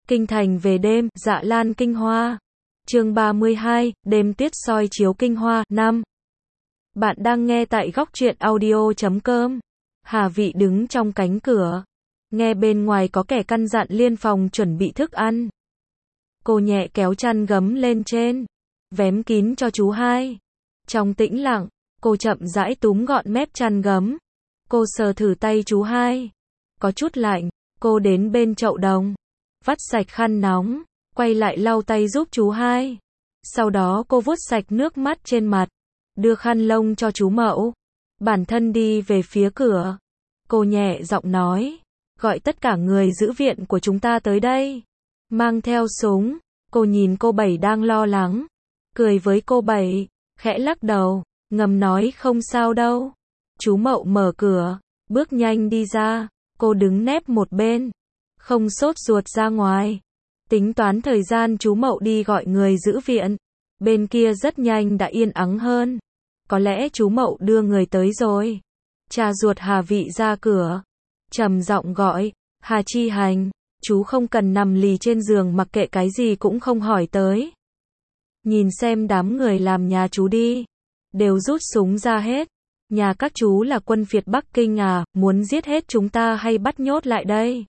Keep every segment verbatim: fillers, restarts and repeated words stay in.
Kinh thành về đêm, Dạ Lan Kinh Hoa. Chương ba mươi hai, đêm tiết soi chiếu Kinh Hoa, năm. Bạn đang nghe tại góc truyện audio chấm com. Hà Vị đứng trong cánh cửa, nghe bên ngoài có kẻ căn dặn liên phòng chuẩn bị thức ăn. Cô nhẹ kéo chăn gấm lên trên, vén kín cho chú hai. Trong tĩnh lặng, cô chậm rãi túm gọn mép chăn gấm. Cô sờ thử tay chú hai, có chút lạnh. Cô đến bên chậu đồng, vắt sạch khăn nóng, quay lại lau tay giúp chú hai. Sau đó cô vuốt sạch nước mắt trên mặt, đưa khăn lông cho chú Mậu. Bản thân đi về phía cửa. Cô nhẹ giọng nói, gọi tất cả người giữ viện của chúng ta tới đây. Mang theo súng. Cô nhìn cô Bảy đang lo lắng, cười với cô Bảy, khẽ lắc đầu, ngầm nói không sao đâu. Chú Mậu mở cửa, bước nhanh đi ra. Cô đứng nép một bên, không sốt ruột ra ngoài. Tính toán thời gian chú Mậu đi gọi người giữ viện, bên kia rất nhanh đã yên ắng hơn. Có lẽ chú Mậu đưa người tới rồi. Cha ruột Hà Vị ra cửa, trầm giọng gọi, Hà Chi Hành, chú không cần nằm lì trên giường mặc kệ cái gì cũng không hỏi tới. Nhìn xem đám người làm nhà chú đi, đều rút súng ra hết. Nhà các chú là quân phiệt Bắc Kinh à, muốn giết hết chúng ta hay bắt nhốt lại đây?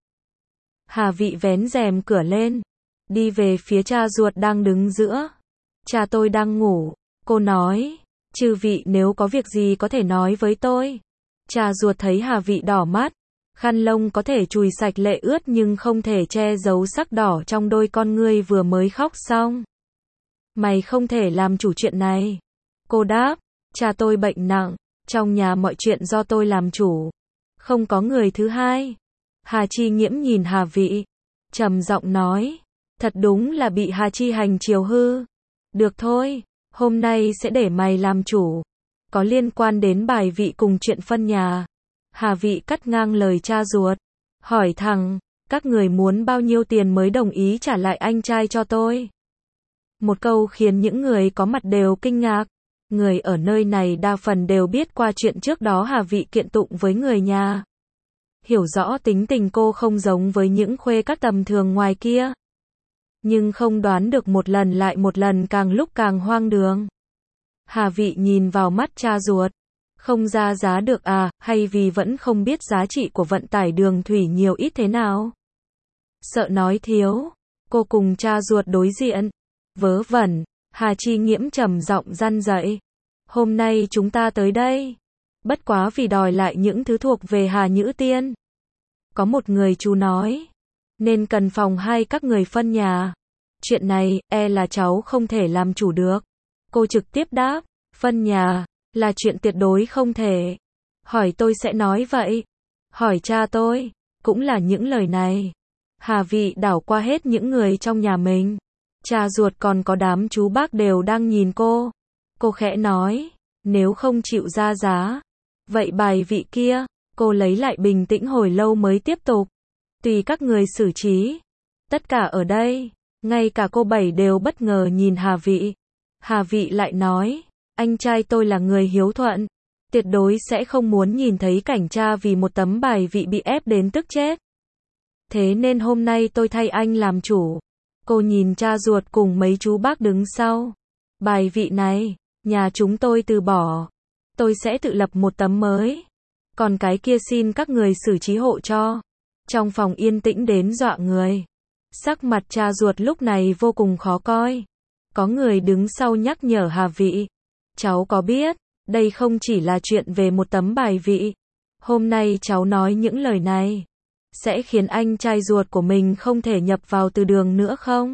Hà Vị vén rèm cửa lên, đi về phía cha ruột đang đứng giữa. Cha tôi đang ngủ, cô nói, chư vị nếu có việc gì có thể nói với tôi. Cha ruột thấy Hà Vị đỏ mắt, khăn lông có thể chùi sạch lệ ướt nhưng không thể che giấu sắc đỏ trong đôi con ngươi vừa mới khóc xong. Mày không thể làm chủ chuyện này. Cô đáp, cha tôi bệnh nặng, trong nhà mọi chuyện do tôi làm chủ, không có người thứ hai. Hà Chi Nghiễm nhìn Hà Vị, trầm giọng nói, thật đúng là bị Hà Chi Hành chiều hư. Được thôi, hôm nay sẽ để mày làm chủ. Có liên quan đến bài vị cùng chuyện phân nhà. Hà Vị cắt ngang lời cha ruột, hỏi thẳng, các người muốn bao nhiêu tiền mới đồng ý trả lại anh trai cho tôi? Một câu khiến những người có mặt đều kinh ngạc. Người ở nơi này đa phần đều biết qua chuyện trước đó Hà Vị kiện tụng với người nhà. Hiểu rõ tính tình cô không giống với những khuê các tầm thường ngoài kia. Nhưng không đoán được một lần lại một lần càng lúc càng hoang đường. Hà Vị nhìn vào mắt cha ruột. Không ra giá được à, hay vì vẫn không biết giá trị của vận tải đường thủy nhiều ít thế nào? Sợ nói thiếu, cô cùng cha ruột đối diện. Vớ vẩn, Hà Chi Nghiễm trầm giọng răn dậy. Hôm nay chúng ta tới đây, bất quá vì đòi lại những thứ thuộc về Hà Nhữ Tiên. Có một người chú nói, nên cần phòng hai các người phân nhà. Chuyện này, e là cháu không thể làm chủ được. Cô trực tiếp đáp, phân nhà, là chuyện tuyệt đối không thể. Hỏi tôi sẽ nói vậy. Hỏi cha tôi, cũng là những lời này. Hà Vị đảo qua hết những người trong nhà mình. Cha ruột còn có đám chú bác đều đang nhìn cô. Cô khẽ nói, nếu không chịu ra giá, vậy bài vị kia. Cô lấy lại bình tĩnh hồi lâu mới tiếp tục. Tùy các người xử trí. Tất cả ở đây, ngay cả cô Bảy đều bất ngờ nhìn Hà Vị. Hà Vị lại nói, anh trai tôi là người hiếu thuận, tuyệt đối sẽ không muốn nhìn thấy cảnh cha vì một tấm bài vị bị ép đến tức chết. Thế nên hôm nay tôi thay anh làm chủ. Cô nhìn cha ruột cùng mấy chú bác đứng sau. Bài vị này, nhà chúng tôi từ bỏ. Tôi sẽ tự lập một tấm mới. Còn cái kia xin các người xử trí hộ cho. Trong phòng yên tĩnh đến dọa người. Sắc mặt cha ruột lúc này vô cùng khó coi. Có người đứng sau nhắc nhở Hà Vị. Cháu có biết, đây không chỉ là chuyện về một tấm bài vị. Hôm nay cháu nói những lời này, sẽ khiến anh trai ruột của mình không thể nhập vào từ đường nữa không?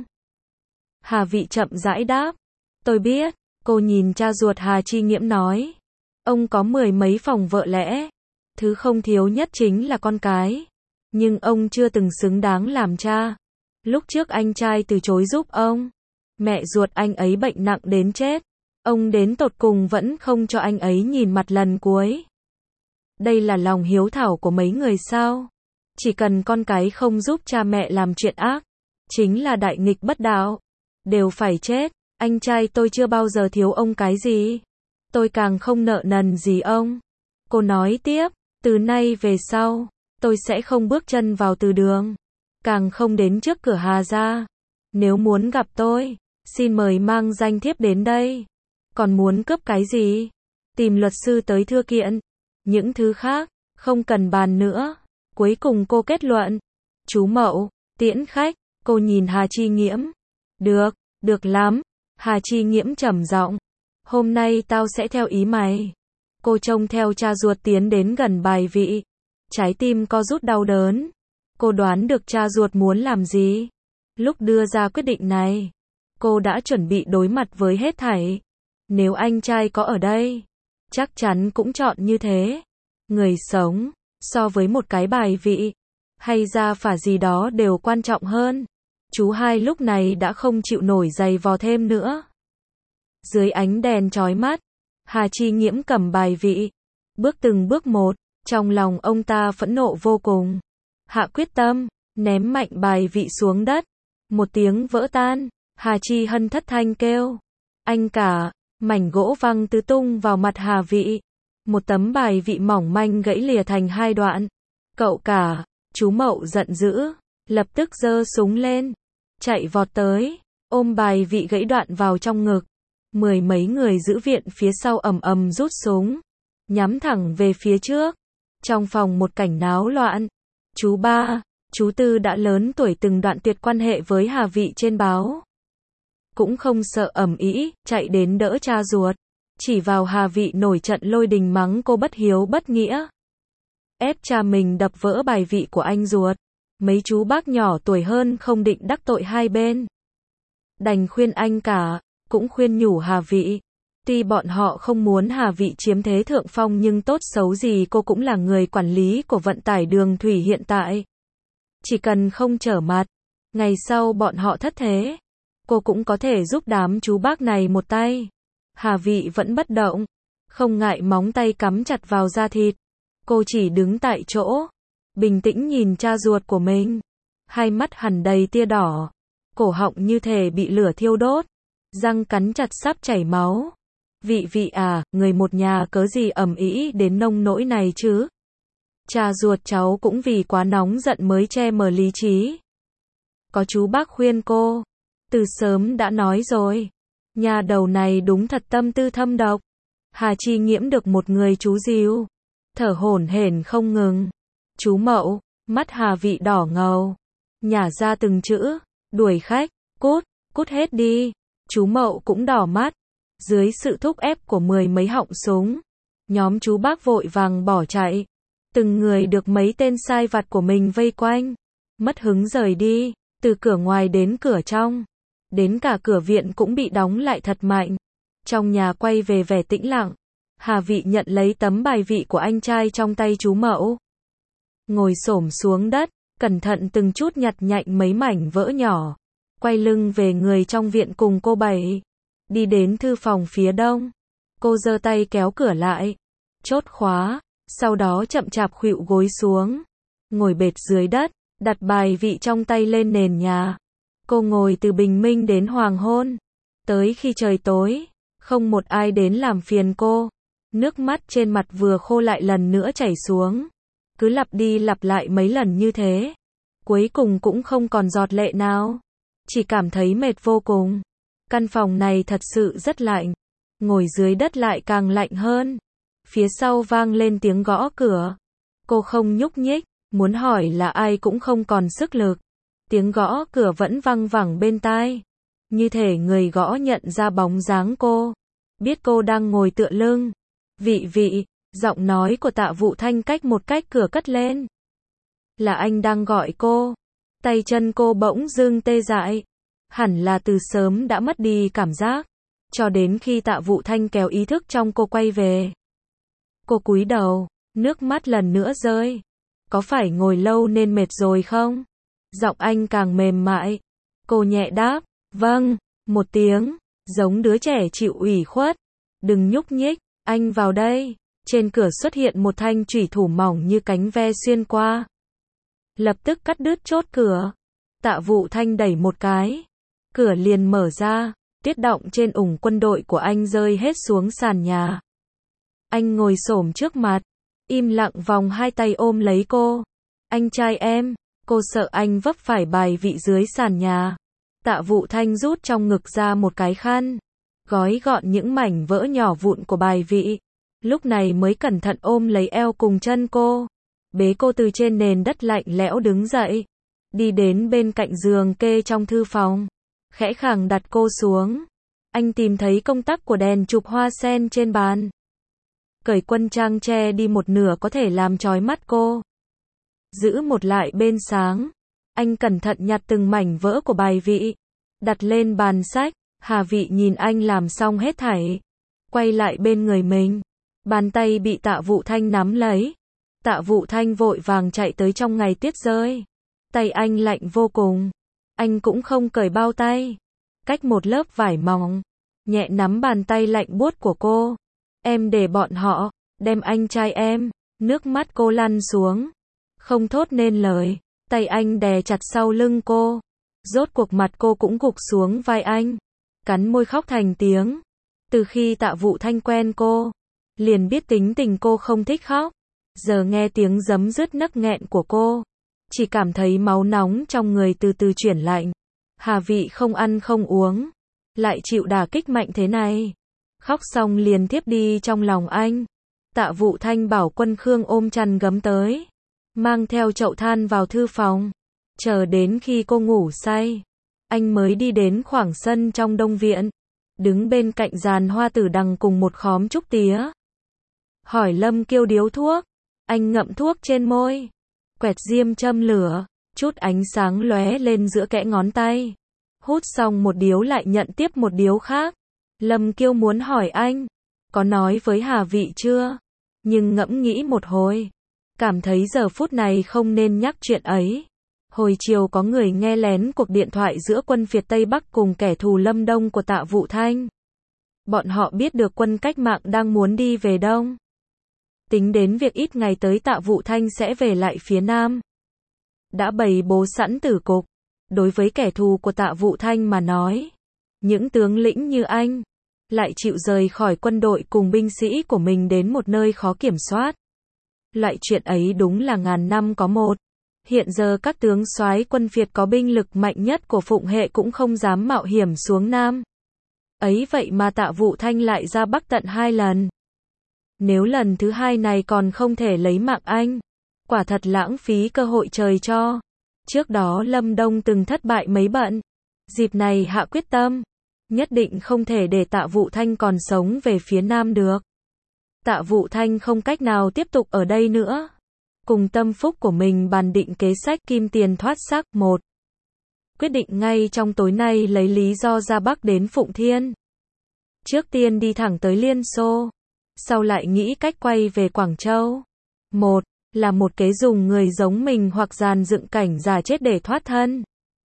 Hà Vị chậm rãi đáp. Tôi biết. Cô nhìn cha ruột Hà Chi Nghiễm nói. Ông có mười mấy phòng vợ lẽ. Thứ không thiếu nhất chính là con cái. Nhưng ông chưa từng xứng đáng làm cha. Lúc trước anh trai từ chối giúp ông. Mẹ ruột anh ấy bệnh nặng đến chết. Ông đến tột cùng vẫn không cho anh ấy nhìn mặt lần cuối. Đây là lòng hiếu thảo của mấy người sao? Chỉ cần con cái không giúp cha mẹ làm chuyện ác, chính là đại nghịch bất đạo. Đều phải chết. Anh trai tôi chưa bao giờ thiếu ông cái gì. Tôi càng không nợ nần gì ông. Cô nói tiếp, từ nay về sau, tôi sẽ không bước chân vào từ đường. càng không đến trước cửa Hà gia. Nếu muốn gặp tôi, xin mời mang danh thiếp đến đây. Còn muốn cướp cái gì? Tìm luật sư tới thưa kiện. Những thứ khác, không cần bàn nữa. Cuối cùng cô kết luận. Chú Mậu, tiễn khách. Cô nhìn Hà Chi Nghiễm. Được, được lắm. Hà Chi Nghiễm trầm giọng. Hôm nay tao sẽ theo ý mày. Cô trông theo cha ruột tiến đến gần bài vị. Trái tim co rút đau đớn. Cô đoán được cha ruột muốn làm gì. Lúc đưa ra quyết định này, cô đã chuẩn bị đối mặt với hết thảy. Nếu anh trai có ở đây, chắc chắn cũng chọn như thế. Người sống, so với một cái bài vị, hay gia phả gì đó đều quan trọng hơn. Chú hai lúc này đã không chịu nổi giày vò thêm nữa. Dưới ánh đèn chói mắt, Hà Chi Nghiễm cầm bài vị, bước từng bước một, trong lòng ông ta phẫn nộ vô cùng. Hạ quyết tâm, ném mạnh bài vị xuống đất. Một tiếng vỡ tan, Hà Chi Hân thất thanh kêu. Anh cả, mảnh gỗ văng tứ tung vào mặt Hà vị. Một tấm bài vị mỏng manh gãy lìa thành hai đoạn. Cậu cả, chú Mậu giận dữ, lập tức giơ súng lên, chạy vọt tới, ôm bài vị gãy đoạn vào trong ngực. Mười mấy người giữ viện phía sau ầm ầm rút súng, nhắm thẳng về phía trước. Trong phòng một cảnh náo loạn. Chú ba, chú tư đã lớn tuổi từng đoạn tuyệt quan hệ với Hà vị trên báo. Cũng không sợ ầm ĩ, chạy đến đỡ cha ruột. Chỉ vào Hà vị nổi trận lôi đình mắng cô bất hiếu bất nghĩa. Ép cha mình đập vỡ bài vị của anh ruột. Mấy chú bác nhỏ tuổi hơn không định đắc tội hai bên. Đành khuyên anh cả, cũng khuyên nhủ Hà vị. Tuy bọn họ không muốn Hà vị chiếm thế thượng phong nhưng tốt xấu gì cô cũng là người quản lý của vận tải đường thủy hiện tại. Chỉ cần không trở mặt, ngày sau bọn họ thất thế, cô cũng có thể giúp đám chú bác này một tay. Hà vị vẫn bất động, không ngại móng tay cắm chặt vào da thịt. Cô chỉ đứng tại chỗ, bình tĩnh nhìn cha ruột của mình. Hai mắt hằn đầy tia đỏ, cổ họng như thể bị lửa thiêu đốt, răng cắn chặt sắp chảy máu. Vị vị à, người một nhà cớ gì ầm ĩ đến nông nỗi này chứ? Cha ruột cháu cũng vì quá nóng giận mới che mờ lý trí. Có chú bác khuyên cô, từ sớm đã nói rồi. Nhà đầu này đúng thật tâm tư thâm độc. Hà Chi Nghiễm được một người chú dìu, thở hổn hển không ngừng. Chú Mậu, mắt Hà vị đỏ ngầu, nhả ra từng chữ, đuổi khách, cút, cút hết đi. Chú Mậu cũng đỏ mắt. Dưới sự thúc ép của mười mấy họng súng, nhóm chú bác vội vàng bỏ chạy. Từng người được mấy tên sai vặt của mình vây quanh, mất hứng rời đi, từ cửa ngoài đến cửa trong. Đến cả cửa viện cũng bị đóng lại thật mạnh. Trong nhà quay về vẻ tĩnh lặng. Hà vị nhận lấy tấm bài vị của anh trai trong tay chú Mậu. Ngồi xổm xuống đất, cẩn thận từng chút nhặt nhạnh mấy mảnh vỡ nhỏ. Quay lưng về người trong viện cùng cô Bảy. Đi đến thư phòng phía đông. Cô giơ tay kéo cửa lại, chốt khóa, sau đó chậm chạp khuỵu gối xuống. Ngồi bệt dưới đất, đặt bài vị trong tay lên nền nhà. Cô ngồi từ bình minh đến hoàng hôn. Tới khi trời tối, không một ai đến làm phiền cô. Nước mắt trên mặt vừa khô lại lần nữa chảy xuống. Cứ lặp đi lặp lại mấy lần như thế. Cuối cùng cũng không còn giọt lệ nào. Chỉ cảm thấy mệt vô cùng. Căn phòng này thật sự rất lạnh. Ngồi dưới đất lại càng lạnh hơn. Phía sau vang lên tiếng gõ cửa. Cô không nhúc nhích, muốn hỏi là ai cũng không còn sức lực. Tiếng gõ cửa vẫn văng vẳng bên tai. Như thể người gõ nhận ra bóng dáng cô. Biết cô đang ngồi tựa lưng. Vị vị, giọng nói của Tạ Vụ Thanh cách một cách cửa cất lên. Là anh đang gọi cô. Tay chân cô bỗng dưng tê dại. Hẳn là từ sớm đã mất đi cảm giác. Cho đến khi Tạ Vụ Thanh kéo ý thức trong cô quay về. Cô cúi đầu, nước mắt lần nữa rơi. Có phải ngồi lâu nên mệt rồi không? Giọng anh càng mềm mại. Cô nhẹ đáp, vâng, một tiếng, giống đứa trẻ chịu ủy khuất. Đừng nhúc nhích, anh vào đây. Trên cửa xuất hiện một thanh chủy thủ mỏng như cánh ve xuyên qua. Lập tức cắt đứt chốt cửa. Tạ Vụ Thanh đẩy một cái. Cửa liền mở ra, tuyết đọng trên ủng quân đội của anh rơi hết xuống sàn nhà. Anh ngồi xổm trước mặt, im lặng vòng hai tay ôm lấy cô. Anh trai em, Cô sợ anh vấp phải bài vị dưới sàn nhà. Tạ Vụ Thanh rút trong ngực ra một cái khăn, gói gọn những mảnh vỡ nhỏ vụn của bài vị. Lúc này mới cẩn thận ôm lấy eo cùng chân cô, bế cô từ trên nền đất lạnh lẽo đứng dậy, đi đến bên cạnh giường kê trong thư phòng, khẽ khàng đặt cô xuống. Anh tìm thấy công tắc của đèn chụp hoa sen trên bàn, cởi quân trang che đi một nửa có thể làm chói mắt cô, giữ một lại bên sáng. Anh cẩn thận nhặt từng mảnh vỡ của bài vị, đặt lên bàn sách. Hà Vị nhìn anh làm xong hết thảy, quay lại bên người mình, bàn tay bị Tạ Vụ Thanh nắm lấy. Tạ Vụ Thanh vội vàng chạy tới trong ngày tuyết rơi, tay anh lạnh vô cùng. Anh cũng không cởi bao tay, cách một lớp vải mỏng, nhẹ nắm bàn tay lạnh buốt của cô. Em để bọn họ đem anh trai em. Nước mắt cô lăn xuống, không thốt nên lời. Tay anh đè chặt sau lưng cô, rốt cuộc mặt cô cũng gục xuống vai anh, cắn môi khóc thành tiếng. Từ khi Tạ Vụ Thanh quen cô, liền biết tính tình cô không thích khóc. Giờ nghe tiếng giấm dứt nấc nghẹn của cô, chỉ cảm thấy máu nóng trong người từ từ chuyển lạnh. Hà Vị không ăn không uống, lại chịu đả kích mạnh thế này. Khóc xong liền thiếp đi trong lòng anh. Tạ Vụ Thanh bảo Quân Khương ôm chăn gấm tới, mang theo chậu than vào thư phòng. Chờ đến khi cô ngủ say, anh mới đi đến khoảng sân trong đông viện, đứng bên cạnh giàn hoa tử đằng cùng một khóm trúc tía. Hỏi Lâm Kiêu điếu thuốc, anh ngậm thuốc trên môi, quẹt diêm châm lửa, chút ánh sáng lóe lên giữa kẽ ngón tay. Hút xong một điếu lại nhận tiếp một điếu khác. Lâm Kiêu muốn hỏi anh, có nói với Hà Vị chưa? Nhưng ngẫm nghĩ một hồi, cảm thấy giờ phút này không nên nhắc chuyện ấy. Hồi chiều có người nghe lén cuộc điện thoại giữa quân phiệt Tây Bắc cùng kẻ thù Lâm Đông của Tạ Vụ Thanh. Bọn họ biết được quân cách mạng đang muốn đi về Đông. Tính đến việc ít ngày tới Tạ Vụ Thanh sẽ về lại phía Nam. Đã bày bố sẵn tử cục. Đối với kẻ thù của Tạ Vụ Thanh mà nói, những tướng lĩnh như anh lại chịu rời khỏi quân đội cùng binh sĩ của mình đến một nơi khó kiểm soát. Loại chuyện ấy đúng là ngàn năm có một. Hiện giờ các tướng soái quân phiệt có binh lực mạnh nhất của Phụng Hệ cũng không dám mạo hiểm xuống Nam. Ấy vậy mà Tạ Vụ Thanh lại ra Bắc tận hai lần. Nếu lần thứ hai này còn không thể lấy mạng anh, quả thật lãng phí cơ hội trời cho. Trước đó Lâm Đông từng thất bại mấy bận. Dịp này hạ quyết tâm, nhất định không thể để Tạ Vụ Thanh còn sống về phía Nam được. Tạ Vụ Thanh không cách nào tiếp tục ở đây nữa. Cùng tâm phúc của mình bàn định kế sách kim tiền thoát xác. Một. Quyết định ngay trong tối nay lấy lý do ra Bắc đến Phụng Thiên. Trước tiên đi thẳng tới Liên Xô, sau lại nghĩ cách quay về Quảng Châu. Một. Là một kế dùng người giống mình hoặc dàn dựng cảnh giả chết để thoát thân.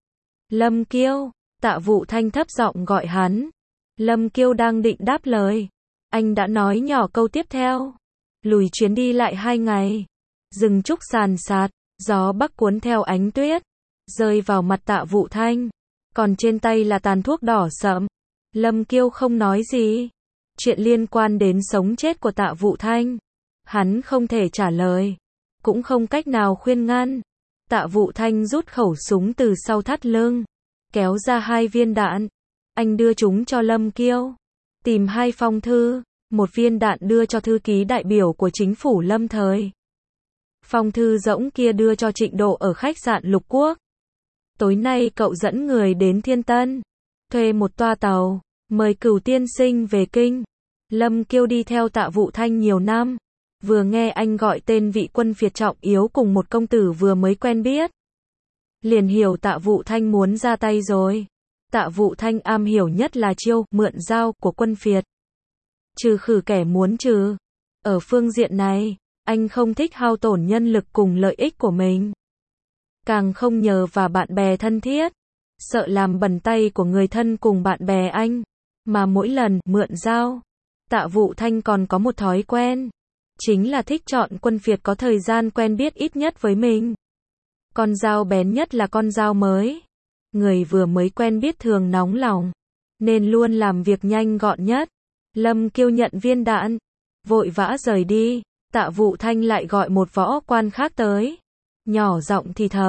Lâm Kiêu. Tạ Vụ Thanh thấp giọng gọi hắn. Lâm Kiêu đang định đáp lời, anh đã nói nhỏ câu tiếp theo. Lùi chuyến đi lại hai ngày. Rừng trúc sàn sạt, gió bắc cuốn theo ánh tuyết, rơi vào mặt Tạ Vụ Thanh, còn trên tay là tàn thuốc đỏ sậm. Lâm Kiêu không nói gì. Chuyện liên quan đến sống chết của Tạ Vụ Thanh, hắn không thể trả lời, cũng không cách nào khuyên ngăn. Tạ Vụ Thanh rút khẩu súng từ sau thắt lưng, kéo ra hai viên đạn. Anh đưa chúng cho Lâm Kiêu. Tìm hai phong thư, một viên đạn đưa cho thư ký đại biểu của chính phủ Lâm thời. Phong thư rỗng kia đưa cho Trịnh Độ ở khách sạn Lục Quốc. Tối nay cậu dẫn người đến Thiên Tân, thuê một toa tàu, mời Cửu tiên sinh về kinh. Lâm Kiêu đi theo Tạ Vụ Thanh nhiều năm, vừa nghe anh gọi tên vị quân phiệt trọng yếu cùng một công tử vừa mới quen biết, liền hiểu Tạ Vụ Thanh muốn ra tay rồi. Tạ Vụ Thanh am hiểu nhất là chiêu mượn dao của quân phiệt, trừ khử kẻ muốn trừ. Ở phương diện này, anh không thích hao tổn nhân lực cùng lợi ích của mình, càng không nhờ vào bạn bè thân thiết, sợ làm bẩn tay của người thân cùng bạn bè anh. Mà mỗi lần mượn dao, Tạ Vụ Thanh còn có một thói quen, chính là thích chọn quân phiệt có thời gian quen biết ít nhất với mình. Con dao bén nhất là con dao mới. Người vừa mới quen biết thường nóng lòng, nên luôn làm việc nhanh gọn nhất. Lâm Kiêu nhận viên đạn, vội vã rời đi. Tạ Vụ Thanh lại gọi một võ quan khác tới, nhỏ giọng thì thầm,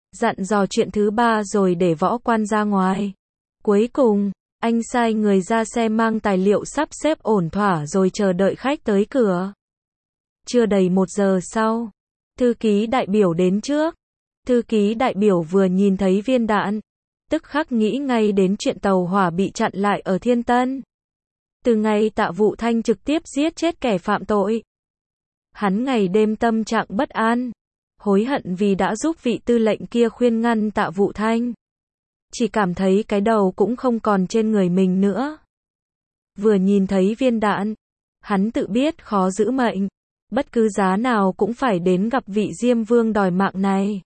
dặn dò chuyện thứ ba rồi để võ quan ra ngoài. Cuối cùng, anh sai người ra xe mang tài liệu sắp xếp ổn thỏa rồi chờ đợi khách tới cửa. Chưa đầy một giờ sau, thư ký đại biểu đến trước. Thư ký đại biểu vừa nhìn thấy viên đạn, tức khắc nghĩ ngay đến chuyện tàu hỏa bị chặn lại ở Thiên Tân. Từ ngày Tạ Vụ Thanh trực tiếp giết chết kẻ phạm tội, hắn ngày đêm tâm trạng bất an, hối hận vì đã giúp vị tư lệnh kia khuyên ngăn Tạ Vụ Thanh. Chỉ cảm thấy cái đầu cũng không còn trên người mình nữa. Vừa nhìn thấy viên đạn, hắn tự biết khó giữ mệnh, bất cứ giá nào cũng phải đến gặp vị Diêm Vương đòi mạng này.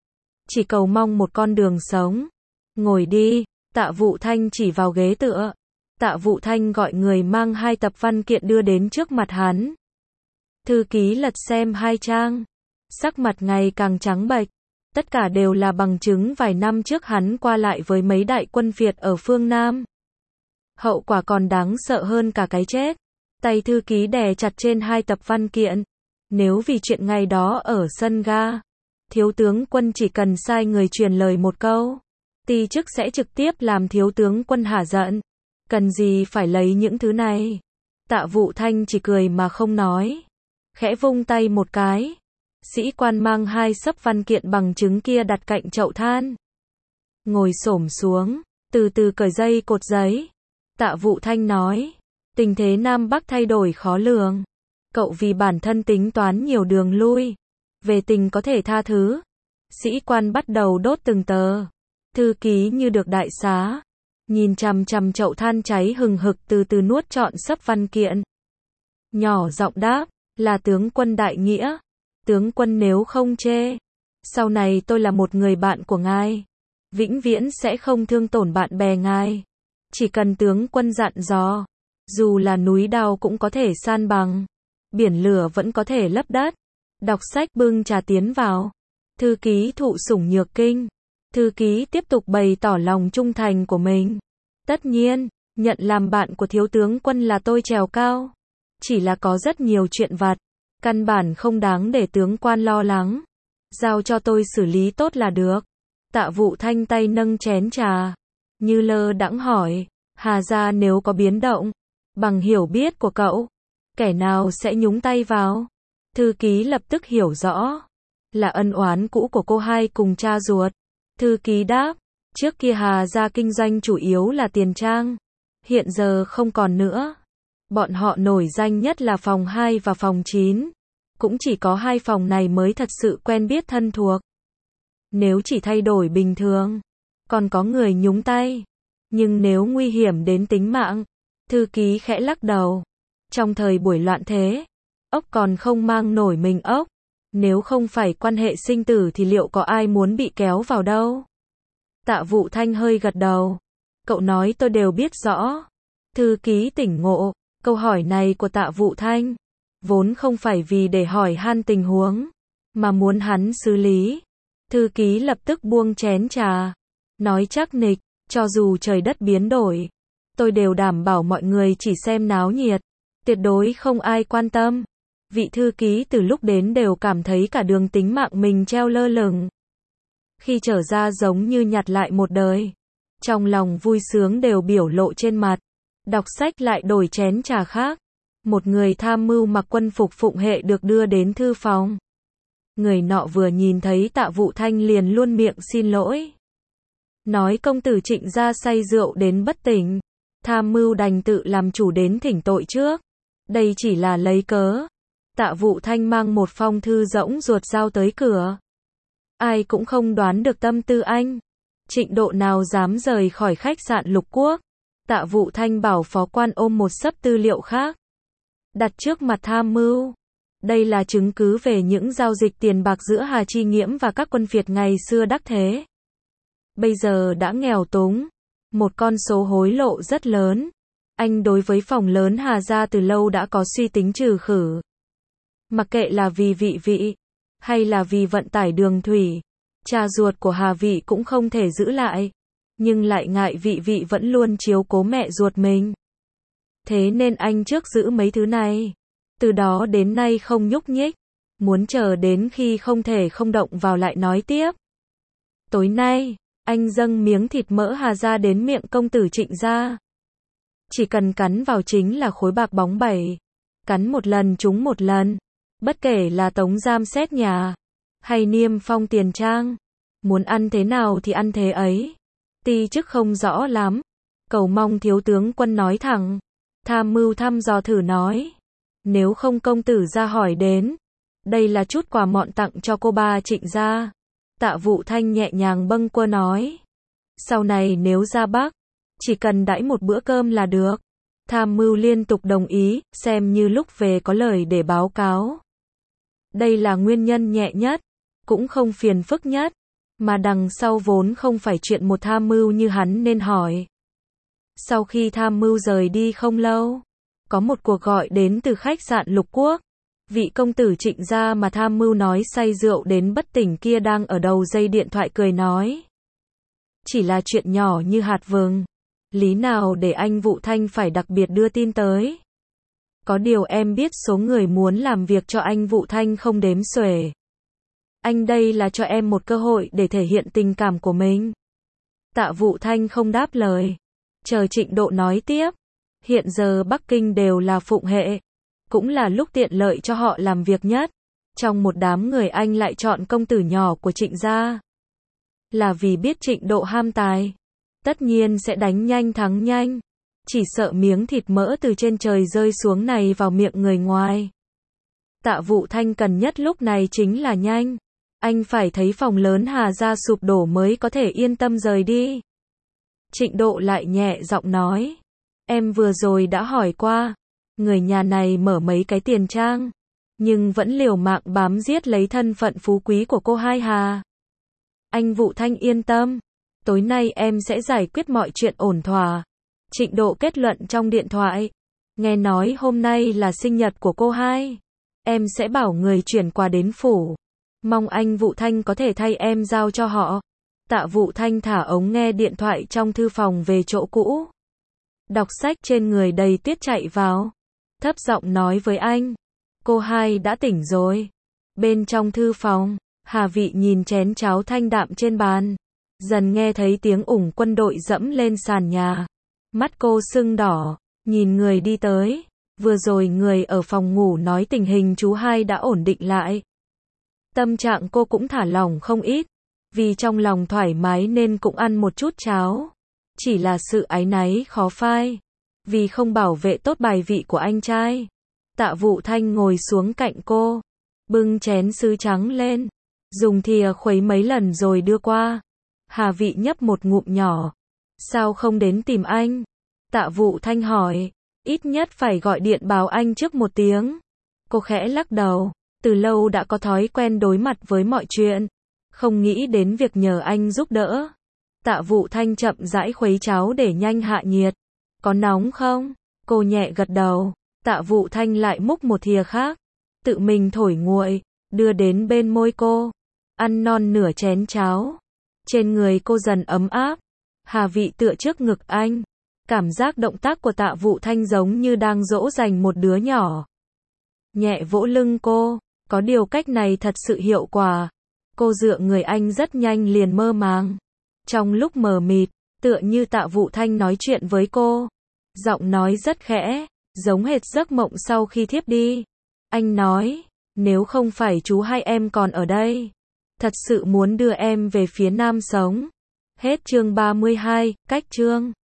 Chỉ cầu mong một con đường sống. Ngồi đi, Tạ Vụ Thanh chỉ vào ghế tựa. Tạ Vụ Thanh gọi người mang hai tập văn kiện đưa đến trước mặt hắn. Thư ký lật xem hai trang, sắc mặt ngày càng trắng bệch. Tất cả đều là bằng chứng vài năm trước hắn qua lại với mấy đại quân Việt ở phương Nam. Hậu quả còn đáng sợ hơn cả cái chết. Tay thư ký đè chặt trên hai tập văn kiện. Nếu vì chuyện ngày đó ở sân ga, thiếu tướng quân chỉ cần sai người truyền lời một câu, ti chức sẽ trực tiếp làm thiếu tướng quân hả giận. Cần gì phải lấy những thứ này? Tạ Vụ Thanh chỉ cười mà không nói. Khẽ vung tay một cái. Sĩ quan mang hai xấp văn kiện bằng chứng kia đặt cạnh chậu than. Ngồi xổm xuống, từ từ cởi dây cột giấy. Tạ Vụ Thanh nói, tình thế Nam Bắc thay đổi khó lường. Cậu vì bản thân tính toán nhiều đường lui. Về tình có thể tha thứ. Sĩ quan bắt đầu đốt từng tờ. Thư ký như được đại xá. Nhìn chằm chằm chậu than cháy hừng hực từ từ nuốt trọn xấp văn kiện. Nhỏ giọng đáp, là tướng quân đại nghĩa. Tướng quân nếu không chê, sau này tôi là một người bạn của ngài. Vĩnh viễn sẽ không thương tổn bạn bè ngài. Chỉ cần tướng quân dặn dò, dù là núi đao cũng có thể san bằng, biển lửa vẫn có thể lấp đất. Đọc sách bưng trà tiến vào. Thư ký thụ sủng nhược kinh. Thư ký tiếp tục bày tỏ lòng trung thành của mình. Tất nhiên, nhận làm bạn của thiếu tướng quân là tôi trèo cao. Chỉ là có rất nhiều chuyện vặt, căn bản không đáng để tướng quan lo lắng. Giao cho tôi xử lý tốt là được. Tạ Vụ Thanh tay nâng chén trà, như lơ đãng hỏi, Hà gia nếu có biến động, bằng hiểu biết của cậu, kẻ nào sẽ nhúng tay vào? Thư ký lập tức hiểu rõ, là ân oán cũ của cô hai cùng cha ruột. Thư ký đáp, trước kia Hà gia kinh doanh chủ yếu là tiền trang, hiện giờ không còn nữa. Bọn họ nổi danh nhất là phòng hai và phòng chín, cũng chỉ có hai phòng này mới thật sự quen biết thân thuộc. Nếu chỉ thay đổi bình thường, còn có người nhúng tay, nhưng nếu nguy hiểm đến tính mạng, thư ký khẽ lắc đầu. Trong thời buổi loạn thế, ốc còn không mang nổi mình ốc. Nếu không phải quan hệ sinh tử thì liệu có ai muốn bị kéo vào đâu? Tạ Vụ Thanh hơi gật đầu. Cậu nói tôi đều biết rõ. Thư ký tỉnh ngộ, câu hỏi này của Tạ Vụ Thanh vốn không phải vì để hỏi han tình huống, mà muốn hắn xử lý. Thư ký lập tức buông chén trà, nói chắc nịch, cho dù trời đất biến đổi, tôi đều đảm bảo mọi người chỉ xem náo nhiệt, tuyệt đối không ai quan tâm. Vị thư ký từ lúc đến đều cảm thấy cả đường tính mạng mình treo lơ lửng. Khi trở ra giống như nhặt lại một đời. Trong lòng vui sướng đều biểu lộ trên mặt. Đọc sách lại đổi chén trà khác. Một người tham mưu mặc quân phục phụng hệ được đưa đến thư phòng. Người nọ vừa nhìn thấy Tạ Vụ Thanh liền luôn miệng xin lỗi. Nói công tử Trịnh gia say rượu đến bất tỉnh. Tham mưu đành tự làm chủ đến thỉnh tội trước. Đây chỉ là lấy cớ. Tạ Vụ Thanh mang một phong thư rỗng ruột giao tới cửa. Ai cũng không đoán được tâm tư anh. Trịnh Độ nào dám rời khỏi khách sạn Lục Quốc. Tạ Vụ Thanh bảo phó quan ôm một xấp tư liệu khác, đặt trước mặt tham mưu. Đây là chứng cứ về những giao dịch tiền bạc giữa Hà Chi Nghiễm và các quân Việt ngày xưa đắc thế. Bây giờ đã nghèo túng. Một con số hối lộ rất lớn. Anh đối với phòng lớn Hà gia từ lâu đã có suy tính trừ khử. Mặc kệ là vì vị vị, hay là vì vận tải đường thủy, cha ruột của Hà Vị cũng không thể giữ lại. Nhưng lại ngại vị vị vẫn luôn chiếu cố mẹ ruột mình. Thế nên anh trước giữ mấy thứ này. Từ đó đến nay không nhúc nhích. Muốn chờ đến khi không thể không động vào lại nói tiếp. Tối nay, anh dâng miếng thịt mỡ Hà ra đến miệng công tử Trịnh gia. Chỉ cần cắn vào chính là khối bạc bóng bẩy. Cắn một lần trúng một lần. Bất kể là tống giam xét nhà, hay niêm phong tiền trang. Muốn ăn thế nào thì ăn thế ấy. Ti chức không rõ lắm. Cầu mong thiếu tướng quân nói thẳng. Tham mưu thăm dò thử nói. Nếu không công tử ra hỏi đến. Đây là chút quà mọn tặng cho cô ba Trịnh gia. Tạ Vụ Thanh nhẹ nhàng bâng quơ nói. Sau này nếu ra Bắc, chỉ cần đãi một bữa cơm là được. Tham mưu liên tục đồng ý, xem như lúc về có lời để báo cáo. Đây là nguyên nhân nhẹ nhất, cũng không phiền phức nhất, mà đằng sau vốn không phải chuyện một tham mưu như hắn nên hỏi. Sau khi tham mưu rời đi không lâu, có một cuộc gọi đến từ khách sạn Lục Quốc. Vị công tử Trịnh gia mà tham mưu nói say rượu đến bất tỉnh kia đang ở đầu dây điện thoại cười nói. Chỉ là chuyện nhỏ như hạt vừng. Lý nào để anh Vụ Thanh phải đặc biệt đưa tin tới. Có điều em biết số người muốn làm việc cho anh Vụ Thanh không đếm xuể. Anh đây là cho em một cơ hội để thể hiện tình cảm của mình. Tạ Vụ Thanh không đáp lời. Chờ Trịnh Độ nói tiếp. Hiện giờ Bắc Kinh đều là phụng hệ. Cũng là lúc tiện lợi cho họ làm việc nhất. Trong một đám người anh lại chọn công tử nhỏ của Trịnh gia. Là vì biết Trịnh Độ ham tài. Tất nhiên sẽ đánh nhanh thắng nhanh. Chỉ sợ miếng thịt mỡ từ trên trời rơi xuống này vào miệng người ngoài. Tạ Vụ Thanh cần nhất lúc này chính là nhanh. Anh phải thấy phòng lớn Hà gia sụp đổ mới có thể yên tâm rời đi. Trịnh Độ lại nhẹ giọng nói. Em vừa rồi đã hỏi qua. Người nhà này mở mấy cái tiền trang. Nhưng vẫn liều mạng bám giết lấy thân phận phú quý của cô hai Hà. Anh Vụ Thanh yên tâm. Tối nay em sẽ giải quyết mọi chuyện ổn thỏa. Trịnh Độ kết luận trong điện thoại. Nghe nói hôm nay là sinh nhật của cô hai. Em sẽ bảo người chuyển quà đến phủ. Mong anh Vụ Thanh có thể thay em giao cho họ. Tạ Vụ Thanh thả ống nghe điện thoại trong thư phòng về chỗ cũ. Đọc sách trên người đầy tuyết chạy vào. Thấp giọng nói với anh. Cô hai đã tỉnh rồi. Bên trong thư phòng, Hà Vị nhìn chén cháo thanh đạm trên bàn. Dần nghe thấy tiếng ủng quân đội dẫm lên sàn nhà. Mắt cô sưng đỏ, nhìn người đi tới. Vừa rồi người ở phòng ngủ nói tình hình chú hai đã ổn định lại. Tâm trạng cô cũng thả lỏng không ít. Vì trong lòng thoải mái nên cũng ăn một chút cháo. Chỉ là sự áy náy khó phai. Vì không bảo vệ tốt bài vị của anh trai. Tạ Vụ Thanh ngồi xuống cạnh cô. Bưng chén sứ trắng lên. Dùng thìa khuấy mấy lần rồi đưa qua. Hà Vị nhấp một ngụm nhỏ. Sao không đến tìm anh? Tạ Vụ Thanh hỏi. Ít nhất phải gọi điện báo anh trước một tiếng. Cô khẽ lắc đầu. Từ lâu đã có thói quen đối mặt với mọi chuyện. Không nghĩ đến việc nhờ anh giúp đỡ. Tạ Vụ Thanh chậm rãi khuấy cháo để nhanh hạ nhiệt. Có nóng không? Cô nhẹ gật đầu. Tạ Vụ Thanh lại múc một thìa khác. Tự mình thổi nguội. Đưa đến bên môi cô. Ăn non nửa chén cháo. Trên người cô dần ấm áp. Hà Vị tựa trước ngực anh. Cảm giác động tác của Tạ Vụ Thanh giống như đang dỗ dành một đứa nhỏ. Nhẹ vỗ lưng cô. Có điều cách này thật sự hiệu quả. Cô dựa người anh rất nhanh liền mơ màng. Trong lúc mờ mịt, tựa như Tạ Vụ Thanh nói chuyện với cô. Giọng nói rất khẽ, giống hệt giấc mộng sau khi thiếp đi. Anh nói, nếu không phải chú hai em còn ở đây, thật sự muốn đưa em về phía Nam sống. Hết chương ba mươi hai, cách chương.